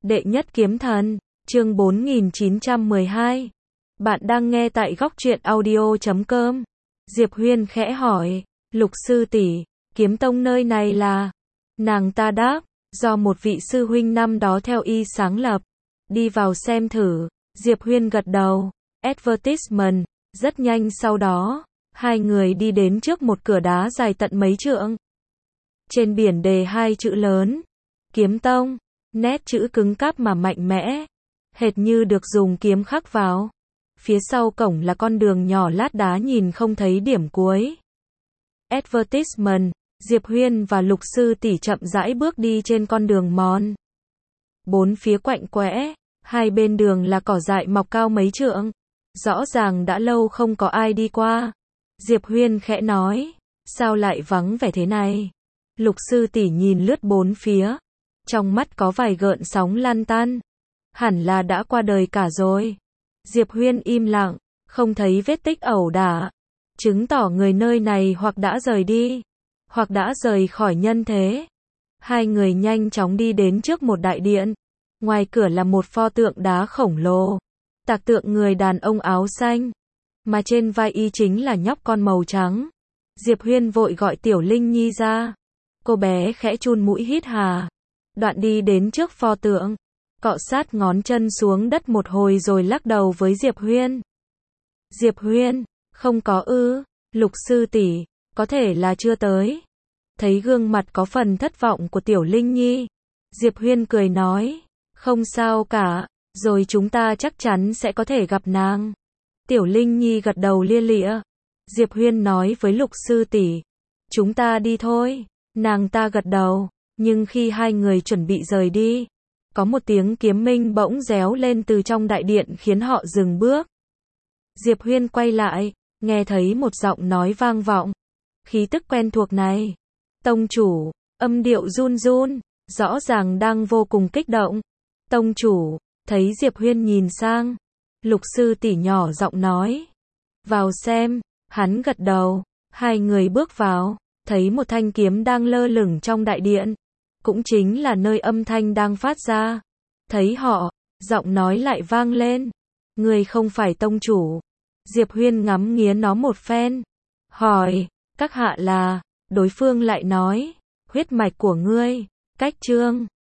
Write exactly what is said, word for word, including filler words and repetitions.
Đệ nhất kiếm thần, chương bốn nghìn chín trăm mười hai. Bạn đang nghe tại góc truyện audio chấm com. Diệp Huyên khẽ hỏi, Lục sư tỷ, kiếm tông nơi này là? Nàng ta đáp, do một vị sư huynh năm đó theo y sáng lập. Đi vào xem thử. Diệp Huyên gật đầu. Advertisement. Rất nhanh sau đó, hai người đi đến trước một cửa đá dài tận mấy trượng. Trên biển đề hai chữ lớn, Kiếm Tông, nét chữ cứng cáp mà mạnh mẽ, hệt như được dùng kiếm khắc vào. Phía sau cổng là con đường nhỏ lát đá nhìn không thấy điểm cuối. Advertisement. Diệp Huyên và Lục sư tỷ chậm rãi bước đi trên con đường mòn. Bốn phía quạnh quẽ, hai bên đường là cỏ dại mọc cao mấy trượng. Rõ ràng đã lâu không có ai đi qua. Diệp Huyên khẽ nói, sao lại vắng vẻ thế này? Lục sư tỷ nhìn lướt bốn phía, trong mắt có vài gợn sóng lan tan. Hẳn là đã qua đời cả rồi. Diệp Huyên im lặng, không thấy vết tích ẩu đả, chứng tỏ người nơi này hoặc đã rời đi, hoặc đã rời khỏi nhân thế. Hai người nhanh chóng đi đến trước một đại điện. Ngoài cửa là một pho tượng đá khổng lồ, tạc tượng người đàn ông áo xanh, mà trên vai y chính là nhóc con màu trắng. Diệp Huyên vội gọi Tiểu Linh Nhi ra. Cô bé khẽ chun mũi hít hà, đoạn đi đến trước pho tượng, cọ sát ngón chân xuống đất một hồi rồi lắc đầu với Diệp Huyên. Diệp Huyên, không có ư? Lục sư tỷ, có thể là chưa tới. Thấy gương mặt có phần thất vọng của Tiểu Linh Nhi, Diệp Huyên cười nói, không sao cả, rồi chúng ta chắc chắn sẽ có thể gặp nàng. Tiểu Linh Nhi gật đầu lia lịa. Diệp Huyên nói với Lục sư tỷ, chúng ta đi thôi. Nàng ta gật đầu, nhưng khi hai người chuẩn bị rời đi, có một tiếng kiếm minh bỗng réo lên từ trong đại điện khiến họ dừng bước. Diệp Huyên quay lại, nghe thấy một giọng nói vang vọng. Khí tức quen thuộc này. Tông chủ, âm điệu run run, rõ ràng đang vô cùng kích động. Tông chủ, thấy Diệp Huyên nhìn sang, Lục sư tỷ nhỏ giọng nói, vào xem. Hắn gật đầu, hai người bước vào, thấy một thanh kiếm đang lơ lửng trong đại điện, cũng chính là nơi âm thanh đang phát ra. Thấy họ, giọng nói lại vang lên, người không phải tông chủ. Diệp Huyên ngắm nghía nó một phen, hỏi, các hạ là? Đối phương lại nói, huyết mạch của ngươi, cách trương,